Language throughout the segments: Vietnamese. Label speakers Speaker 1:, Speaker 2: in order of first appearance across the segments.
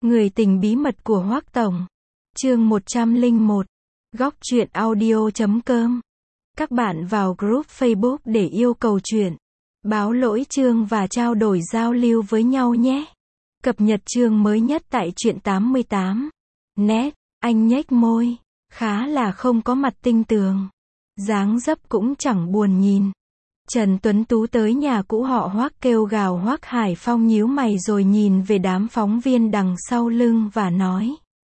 Speaker 1: Người tình bí mật của Hoắc Tổng. Chương 101. Góc truyện audio.com. Các bạn vào group Facebook để yêu cầu truyện, báo lỗi chương và trao đổi giao lưu với nhau nhé. Cập nhật chương mới nhất tại truyện 88. Net, anh nhếch môi, khá là không có mặt tinh tường. Dáng dấp cũng chẳng buồn nhìn. Trần Tuấn Tú tới nhà cũ họ Hoắc kêu gào. Hoắc Hải Phong nhíu mày rồi nhìn về đám phóng viên đằng sau lưng và nói.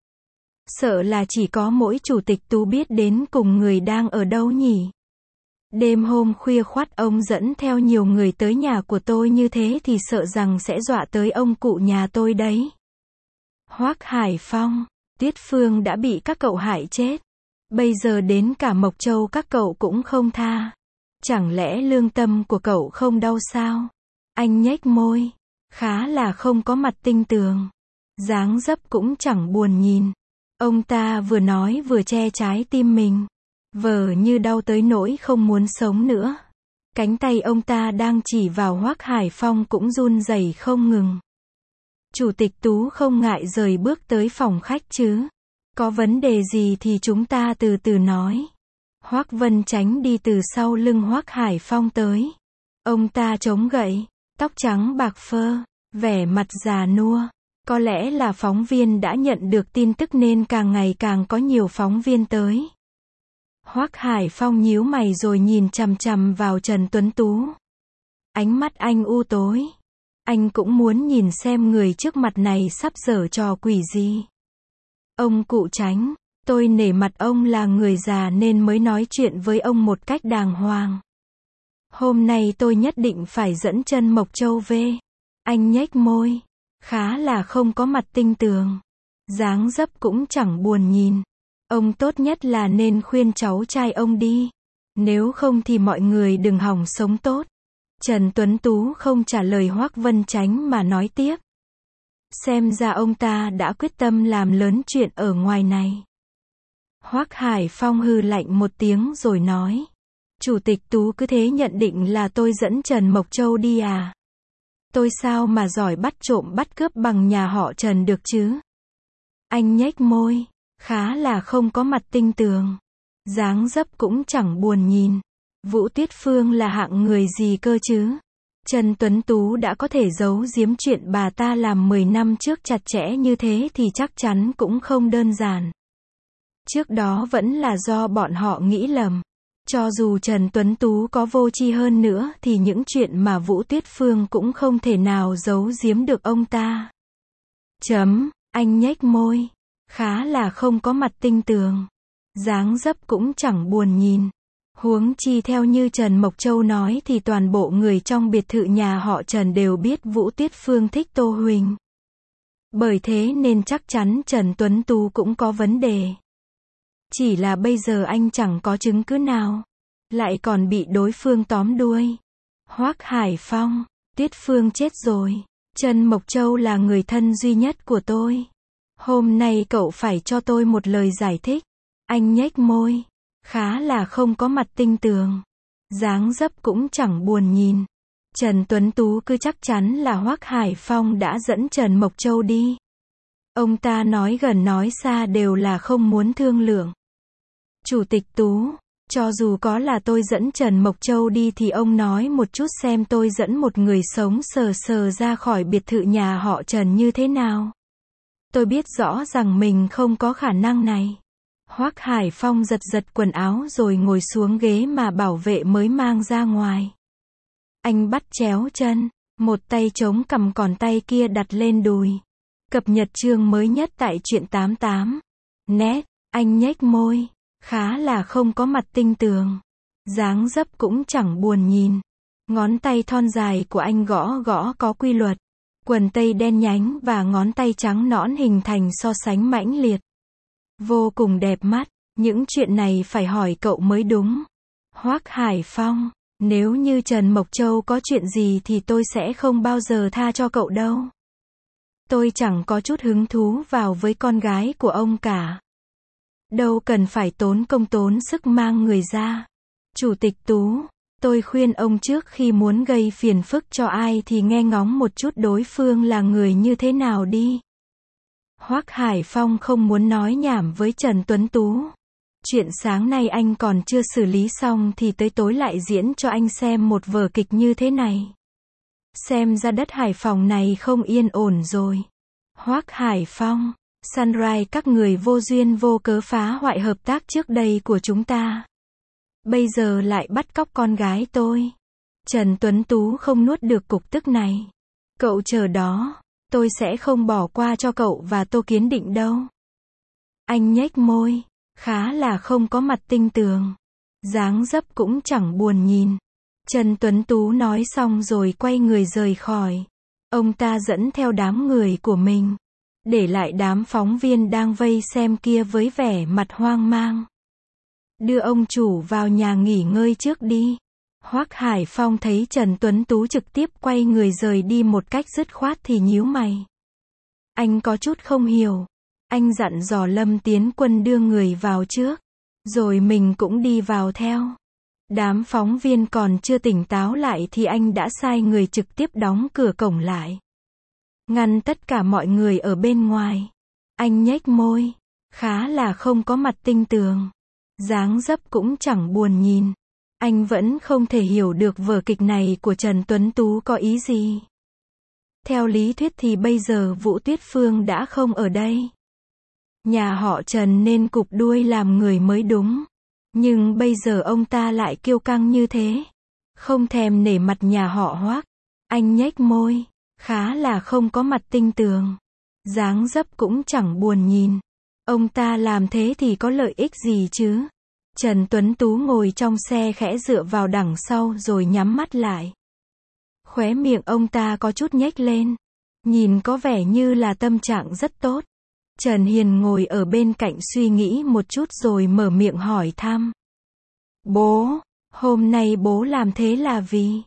Speaker 1: Sợ là chỉ có mỗi chủ tịch Tú biết đến cùng người đang ở đâu nhỉ? Đêm hôm khuya khoắt ông dẫn theo nhiều người tới nhà của tôi như thế thì sợ rằng sẽ dọa tới ông cụ nhà tôi đấy. Hoắc Hải Phong, Tuyết Phương đã bị các cậu hại chết. Bây giờ đến cả Mộc Châu các cậu cũng không tha. Chẳng lẽ lương tâm của cậu không đau sao? Anh nhếch môi, khá là không có mặt tinh tường. Dáng dấp cũng chẳng buồn nhìn. Ông ta vừa nói vừa che trái tim mình. Vờ như đau tới nỗi không muốn sống nữa. Cánh tay ông ta đang chỉ vào Hoắc Hải Phong cũng run rẩy không ngừng. Chủ tịch Tú không ngại rời bước tới phòng khách chứ? Có vấn đề gì thì chúng ta từ từ nói. Hoắc Vân Chánh đi từ sau lưng Hoắc Hải Phong tới. Ông ta chống gậy, tóc trắng bạc phơ, vẻ mặt già nua. Có lẽ là phóng viên đã nhận được tin tức nên càng ngày càng có nhiều phóng viên tới. Hoắc Hải Phong nhíu mày rồi nhìn chằm chằm vào Trần Tuấn Tú. Ánh mắt anh u tối. Anh cũng muốn nhìn xem người trước mặt này sắp giở trò quỷ gì. Ông cụ Chánh, tôi nể mặt ông là người già nên mới nói chuyện với ông một cách đàng hoàng. Hôm nay tôi nhất định phải dẫn chân Mộc Châu về. Anh nhếch môi, khá là không có mặt tinh tường. Dáng dấp cũng chẳng buồn nhìn. Ông tốt nhất là nên khuyên cháu trai ông đi. Nếu không thì mọi người đừng hòng sống tốt. Trần Tuấn Tú không trả lời Hoắc Vân Chánh mà nói tiếp. Xem ra ông ta đã quyết tâm làm lớn chuyện ở ngoài này. Hoắc Hải Phong hừ lạnh một tiếng rồi nói. Chủ tịch Tú cứ thế nhận định là tôi dẫn Trần Mộc Châu đi à? Tôi sao mà giỏi bắt trộm bắt cướp bằng nhà họ Trần được chứ? Anh nhếch môi, khá là không có mặt tinh tường. Dáng dấp cũng chẳng buồn nhìn. Vũ Tuyết Phương là hạng người gì cơ chứ? Trần Tuấn Tú đã có thể giấu giếm chuyện bà ta làm 10 năm trước chặt chẽ như thế thì chắc chắn cũng không đơn giản. Trước đó vẫn là do bọn họ nghĩ lầm. Cho dù Trần Tuấn Tú có vô tri hơn nữa thì những chuyện mà Vũ Tuyết Phương cũng không thể nào giấu giếm được ông ta. Anh nhếch môi, khá là không có mặt tinh tường. Dáng dấp cũng chẳng buồn nhìn. Huống chi theo như Trần Mộc Châu nói thì toàn bộ người trong biệt thự nhà họ Trần đều biết Vũ Tuyết Phương thích Tô Huỳnh. Bởi thế nên chắc chắn Trần Tuấn Tú cũng có vấn đề. Chỉ là bây giờ anh chẳng có chứng cứ nào. Lại còn bị đối phương tóm đuôi. Hoắc Hải Phong, Tuyết Phương chết rồi. Trần Mộc Châu là người thân duy nhất của tôi. Hôm nay cậu phải cho tôi một lời giải thích. Anh nhếch môi, khá là không có mặt tinh tường. Dáng dấp cũng chẳng buồn nhìn. Trần Tuấn Tú cứ chắc chắn là Hoắc Hải Phong đã dẫn Trần Mộc Châu đi. Ông ta nói gần nói xa đều là không muốn thương lượng. Chủ tịch Tú, cho dù có là tôi dẫn Trần Mộc Châu đi thì ông nói một chút xem tôi dẫn một người sống sờ sờ ra khỏi biệt thự nhà họ Trần như thế nào. Tôi biết rõ rằng mình không có khả năng này. Hoắc Hải Phong giật giật quần áo rồi ngồi xuống ghế mà bảo vệ mới mang ra ngoài. Anh bắt chéo chân, một tay chống cằm còn tay kia đặt lên đùi. Cập nhật chương mới nhất tại truyện 88. Net, anh nhếch môi, khá là không có mặt tinh tường. Dáng dấp cũng chẳng buồn nhìn. Ngón tay thon dài của anh gõ gõ có quy luật. Quần tây đen nhánh và ngón tay trắng nõn hình thành so sánh mãnh liệt. Vô cùng đẹp mắt. Những chuyện này phải hỏi cậu mới đúng. Hoắc Hải Phong, nếu như Trần Mộc Châu có chuyện gì thì tôi sẽ không bao giờ tha cho cậu đâu. Tôi chẳng có chút hứng thú vào với con gái của ông cả. Đâu cần phải tốn công tốn sức mang người ra. Chủ tịch Tú, tôi khuyên ông trước khi muốn gây phiền phức cho ai thì nghe ngóng một chút đối phương là người như thế nào đi. Hoắc Hải Phong không muốn nói nhảm với Trần Tuấn Tú. Chuyện sáng nay anh còn chưa xử lý xong thì tới tối lại diễn cho anh xem một vở kịch như thế này. Xem ra đất Hải Phòng này không yên ổn rồi. Hoắc Hải Phong, Sunrise các người vô duyên vô cớ phá hoại hợp tác trước đây của chúng ta. Bây giờ lại bắt cóc con gái tôi. Trần Tuấn Tú không nuốt được cục tức này. Cậu chờ đó, tôi sẽ không bỏ qua cho cậu và Tô Kiến Định đâu. Anh nhếch môi, khá là không có mặt tinh tường. Dáng dấp cũng chẳng buồn nhìn. Trần Tuấn Tú nói xong rồi quay người rời khỏi. Ông ta dẫn theo đám người của mình, để lại đám phóng viên đang vây xem kia với vẻ mặt hoang mang. Đưa ông chủ vào nhà nghỉ ngơi trước đi. Hoắc Hải Phong thấy Trần Tuấn Tú trực tiếp quay người rời đi một cách dứt khoát thì nhíu mày. Anh có chút không hiểu. Anh dặn dò Lâm Tiến Quân đưa người vào trước, rồi mình cũng đi vào theo. Đám phóng viên còn chưa tỉnh táo lại thì anh đã sai người trực tiếp đóng cửa cổng lại, ngăn tất cả mọi người ở bên ngoài. Anh nhếch môi, khá là không có mặt tinh tường. Dáng dấp cũng chẳng buồn nhìn. Anh vẫn không thể hiểu được vở kịch này của Trần Tuấn Tú có ý gì. Theo lý thuyết thì bây giờ Vũ Tuyết Phương đã không ở đây. Nhà họ Trần nên cụp đuôi làm người mới đúng. Nhưng bây giờ ông ta lại kiêu căng như thế. Không thèm nể mặt nhà họ Hoắc. Anh nhếch môi, khá là không có mặt tinh tường. Dáng dấp cũng chẳng buồn nhìn. Ông ta làm thế thì có lợi ích gì chứ? Trần Tuấn Tú ngồi trong xe khẽ dựa vào đằng sau rồi nhắm mắt lại. Khóe miệng ông ta có chút nhếch lên. Nhìn có vẻ như là tâm trạng rất tốt. Trần Hiền ngồi ở bên cạnh suy nghĩ một chút rồi mở miệng hỏi thăm. Bố, hôm nay bố làm thế là vì?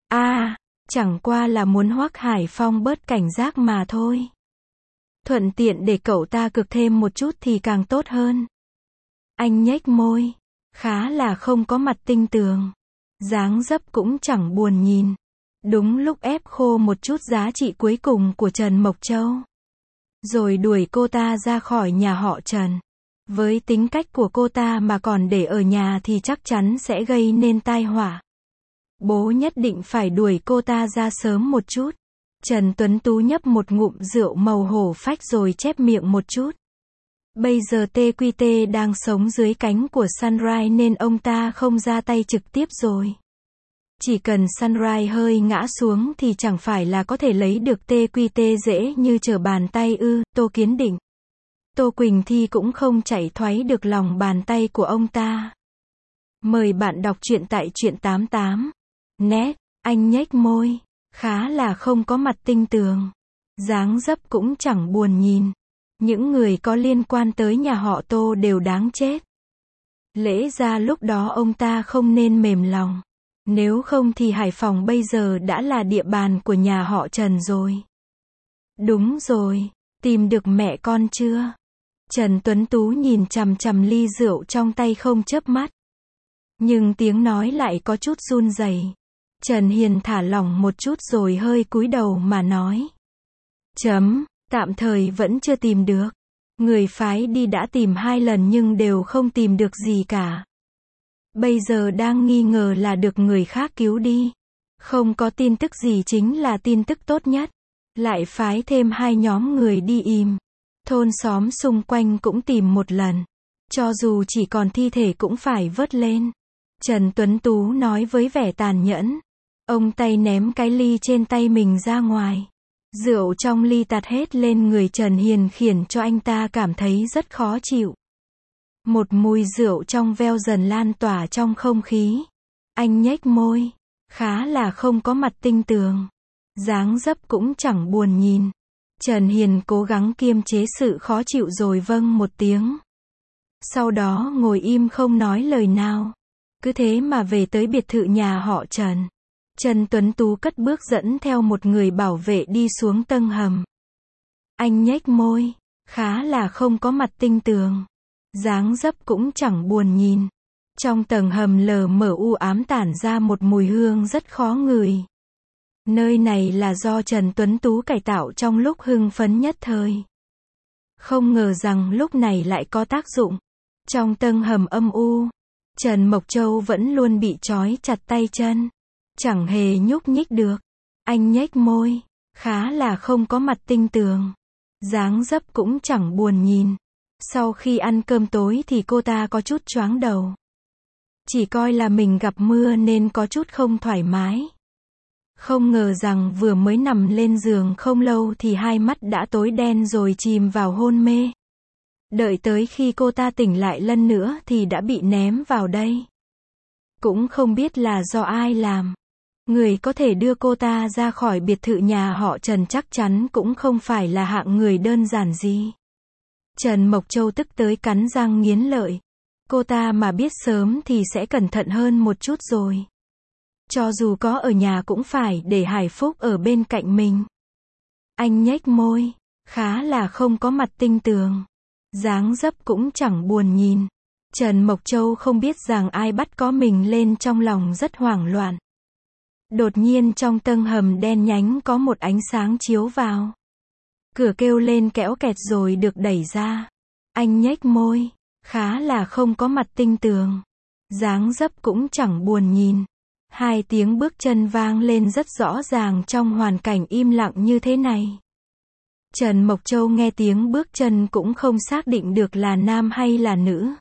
Speaker 1: Chẳng qua là muốn Hoắc Hải Phong bớt cảnh giác mà thôi. Thuận tiện để cậu ta cực thêm một chút thì càng tốt hơn. Anh nhếch môi, khá là không có mặt tinh tường. Dáng dấp cũng chẳng buồn nhìn. Đúng lúc ép khô một chút giá trị cuối cùng của Trần Mộc Châu, rồi đuổi cô ta ra khỏi nhà họ Trần. Với tính cách của cô ta mà còn để ở nhà thì chắc chắn sẽ gây nên tai họa. Bố nhất định phải đuổi cô ta ra sớm một chút. Trần Tuấn Tú nhấp một ngụm rượu màu hổ phách rồi chép miệng một chút. Bây giờ TQT đang sống dưới cánh của Sunrise nên ông ta không ra tay trực tiếp rồi. Chỉ cần Sunrise hơi ngã xuống thì chẳng phải là có thể lấy được TQT dễ như trở bàn tay ư? Tô Kiến Định, Tô Quỳnh Thi cũng không chạy thoái được lòng bàn tay của ông ta. Mời bạn đọc truyện tại truyện88net. Anh nhếch môi, khá là không có mặt tinh tường. Dáng dấp cũng chẳng buồn nhìn. Những người có liên quan tới nhà họ Tô đều đáng chết. Lẽ ra lúc đó ông ta không nên mềm lòng. Nếu không thì Hải Phòng bây giờ đã là địa bàn của nhà họ Trần rồi. Đúng rồi, tìm được mẹ con chưa? Trần Tuấn Tú nhìn chằm chằm ly rượu trong tay không chớp mắt. Nhưng tiếng nói lại có chút run rẩy. Trần Hiền thả lỏng một chút rồi hơi cúi đầu mà nói. Tạm thời vẫn chưa tìm được. Người phái đi đã tìm 2 lần nhưng đều không tìm được gì cả. Bây giờ đang nghi ngờ là được người khác cứu đi. Không có tin tức gì chính là tin tức tốt nhất. Lại phái thêm 2 nhóm người đi im. Thôn xóm xung quanh cũng tìm một lần. Cho dù chỉ còn thi thể cũng phải vớt lên. Trần Tuấn Tú nói với vẻ tàn nhẫn. Ông tay ném cái ly trên tay mình ra ngoài. Rượu trong ly tạt hết lên người Trần Hiền khiến cho anh ta cảm thấy rất khó chịu. Một mùi rượu trong veo dần lan tỏa trong không khí. Anh nhếch môi, khá là không có mặt tinh tường. Dáng dấp cũng chẳng buồn nhìn. Trần Hiền cố gắng kiềm chế sự khó chịu rồi vâng một tiếng. Sau đó ngồi im không nói lời nào. Cứ thế mà về tới biệt thự nhà họ Trần. Trần Tuấn Tú cất bước dẫn theo một người bảo vệ đi xuống tầng hầm. Anh nhếch môi, khá là không có mặt tinh tường. Dáng dấp cũng chẳng buồn nhìn. Trong tầng hầm lờ mờ u ám tản ra một mùi hương rất khó ngửi. Nơi này là do Trần Tuấn Tú cải tạo trong lúc hưng phấn nhất thời. Không ngờ rằng lúc này lại có tác dụng. Trong tầng hầm âm u, Trần Mộc Châu vẫn luôn bị trói chặt tay chân. Chẳng hề nhúc nhích được. Anh nhếch môi, khá là không có mặt tinh tường. Dáng dấp cũng chẳng buồn nhìn. Sau khi ăn cơm tối thì cô ta có chút choáng đầu. Chỉ coi là mình gặp mưa nên có chút không thoải mái. Không ngờ rằng vừa mới nằm lên giường không lâu thì hai mắt đã tối đen rồi chìm vào hôn mê. Đợi tới khi cô ta tỉnh lại lần nữa thì đã bị ném vào đây. Cũng không biết là do ai làm. Người có thể đưa cô ta ra khỏi biệt thự nhà họ Trần chắc chắn cũng không phải là hạng người đơn giản gì. Trần Mộc Châu tức tới cắn răng nghiến lợi. Cô ta mà biết sớm thì sẽ cẩn thận hơn một chút rồi. Cho dù có ở nhà cũng phải để Hải Phúc ở bên cạnh mình. Anh nhếch môi, khá là không có mặt tinh tường. Dáng dấp cũng chẳng buồn nhìn. Trần Mộc Châu không biết rằng ai bắt có mình lên trong lòng rất hoảng loạn. Đột nhiên trong tầng hầm đen nhánh có một ánh sáng chiếu vào. Cửa kêu lên kẽo kẹt rồi được đẩy ra. Anh nhếch môi, khá là không có mặt tinh tường. Dáng dấp cũng chẳng buồn nhìn. Hai tiếng bước chân vang lên rất rõ ràng trong hoàn cảnh im lặng như thế này. Trần Mộc Châu nghe tiếng bước chân cũng không xác định được là nam hay là nữ.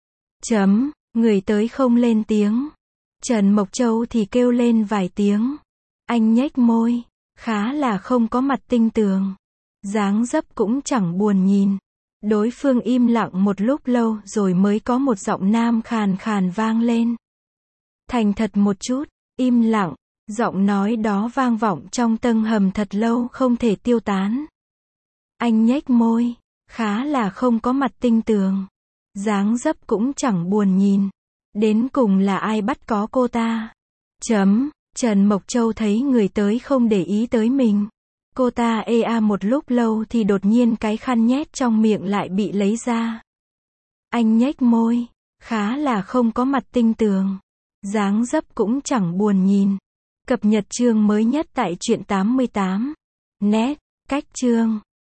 Speaker 1: Người tới không lên tiếng. Trần Mộc Châu thì kêu lên vài tiếng. Anh nhếch môi, khá là không có mặt tinh tường. Dáng dấp cũng chẳng buồn nhìn. Đối phương im lặng một lúc lâu rồi mới có một giọng nam khàn khàn vang lên. Thành thật một chút, im lặng. Giọng nói đó vang vọng trong tầng hầm thật lâu không thể tiêu tán. Anh nhếch môi, khá là không có mặt tinh tường. Dáng dấp cũng chẳng buồn nhìn. Đến cùng là ai bắt có cô ta? Trần Mộc Châu thấy người tới không để ý tới mình. Cô ta một lúc lâu thì đột nhiên cái khăn nhét trong miệng lại bị lấy ra. Anh nhếch môi, khá là không có mặt tinh tường. Dáng dấp cũng chẳng buồn nhìn. Cập nhật chương mới nhất tại truyện 88. Net, cách chương.